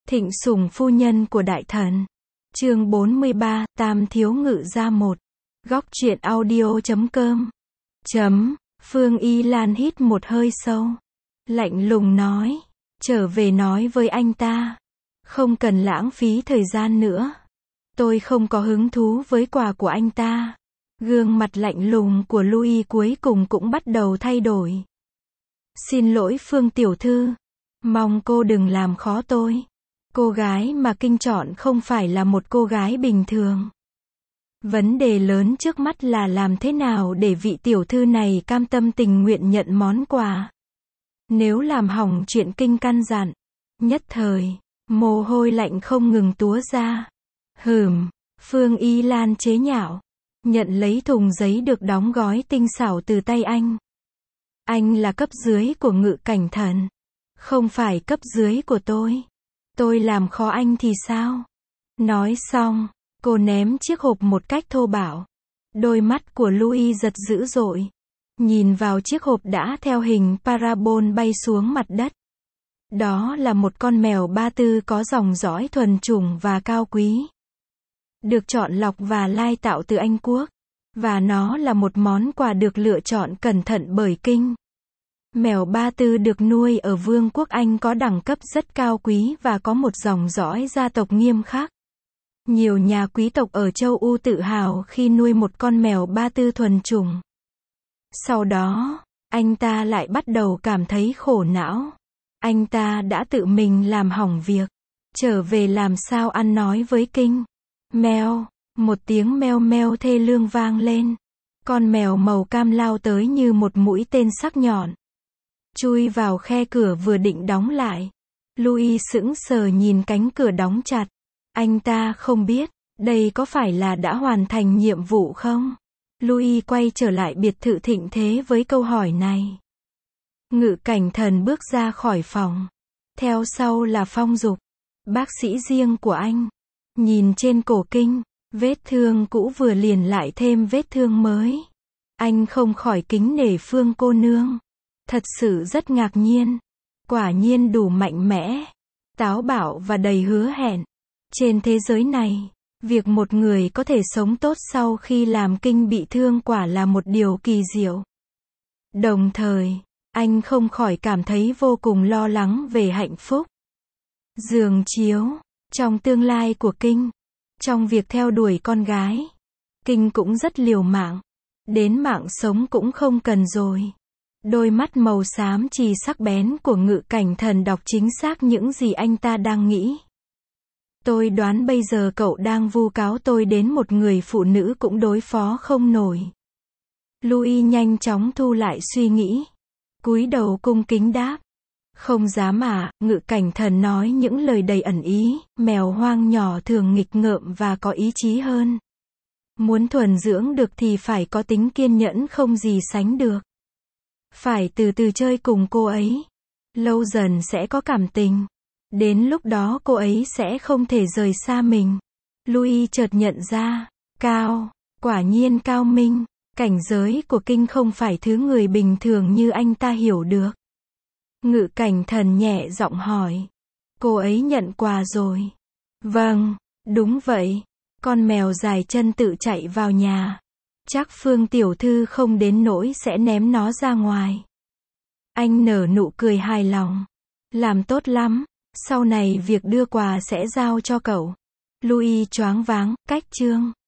Thịnh sủng phu nhân của đại thần. Chương 43, Tam thiếu ngự ra một. Góc truyện audio.com. Phương Y Lan hít một hơi sâu. Lạnh lùng nói. Trở về nói với anh ta. Không cần lãng phí thời gian nữa. Tôi không có hứng thú với quà của anh ta. Gương mặt lạnh lùng của Louis cuối cùng cũng bắt đầu thay đổi. Xin lỗi Phương tiểu thư. Mong cô đừng làm khó tôi. Cô gái mà Kinh chọn không phải là một cô gái bình thường. Vấn đề lớn trước mắt là làm thế nào để vị tiểu thư này cam tâm tình nguyện nhận món quà. Nếu làm hỏng chuyện Kinh căn dặn, nhất thời, mồ hôi lạnh không ngừng túa ra. Phương Y Lan chế nhạo, nhận lấy thùng giấy được đóng gói tinh xảo từ tay anh. Anh là cấp dưới của Ngự Cảnh Thần, không phải cấp dưới của tôi. Tôi làm khó anh thì sao? Nói xong, cô ném chiếc hộp một cách thô bạo. Đôi mắt của Louis giật dữ dội. Nhìn vào chiếc hộp đã theo hình parabol bay xuống mặt đất. Đó là một con mèo Ba Tư có dòng dõi thuần chủng và cao quý. Được chọn lọc và lai tạo từ Anh Quốc. Và nó là một món quà được lựa chọn cẩn thận bởi Kinh. Mèo Ba Tư được nuôi ở Vương quốc Anh có đẳng cấp rất cao quý và có một dòng dõi gia tộc nghiêm khắc. Nhiều nhà quý tộc ở châu Âu tự hào khi nuôi một con mèo Ba Tư thuần chủng. Sau đó, anh ta lại bắt đầu cảm thấy khổ não. Anh ta đã tự mình làm hỏng việc. Trở về làm sao ăn nói với Kinh. Meo, một tiếng meo meo thê lương vang lên. Con mèo màu cam lao tới như một mũi tên sắc nhọn. Chui vào khe cửa vừa định đóng lại. Louis sững sờ nhìn cánh cửa đóng chặt. Anh ta không biết, đây có phải là đã hoàn thành nhiệm vụ không? Louis quay trở lại biệt thự thịnh thế với câu hỏi này. Ngự Cảnh Thần bước ra khỏi phòng. Theo sau là Phong Dục, bác sĩ riêng của anh. Nhìn trên cổ Kinh, vết thương cũ vừa liền lại thêm vết thương mới. Anh không khỏi kính nể Phương cô nương. Thật sự rất ngạc nhiên. Quả nhiên đủ mạnh mẽ, táo bạo và đầy hứa hẹn. Trên thế giới này, việc một người có thể sống tốt sau khi làm Kinh bị thương quả là một điều kỳ diệu. Đồng thời, anh không khỏi cảm thấy vô cùng lo lắng về hạnh phúc. Giường chiếu, trong tương lai của Kinh, trong việc theo đuổi con gái, Kinh cũng rất liều mạng. Đến mạng sống cũng không cần rồi. Đôi mắt màu xám chì sắc bén của Ngự Cảnh Thần đọc chính xác những gì anh ta đang nghĩ. Tôi đoán bây giờ cậu đang vu cáo tôi đến một người phụ nữ cũng đối phó không nổi. Louis nhanh chóng thu lại suy nghĩ. Cúi đầu cung kính đáp. Không dám à, Ngự Cảnh Thần nói những lời đầy ẩn ý, mèo hoang nhỏ thường nghịch ngợm và có ý chí hơn. Muốn thuần dưỡng được thì phải có tính kiên nhẫn không gì sánh được. Phải từ từ chơi cùng cô ấy. Lâu dần sẽ có cảm tình. Đến lúc đó cô ấy sẽ không thể rời xa mình. Louis chợt nhận ra. Quả nhiên cao minh. Cảnh giới của Kinh không phải thứ người bình thường như anh ta hiểu được. Ngự Cảnh Thần nhẹ giọng hỏi. Cô ấy nhận quà rồi. Vâng, đúng vậy. Con mèo dài chân tự chạy vào nhà. Chắc Phương tiểu thư không đến nỗi sẽ ném nó ra ngoài. Anh nở nụ cười hài lòng. Làm tốt lắm. Sau này việc đưa quà sẽ giao cho cậu. Louis choáng váng, cách chương.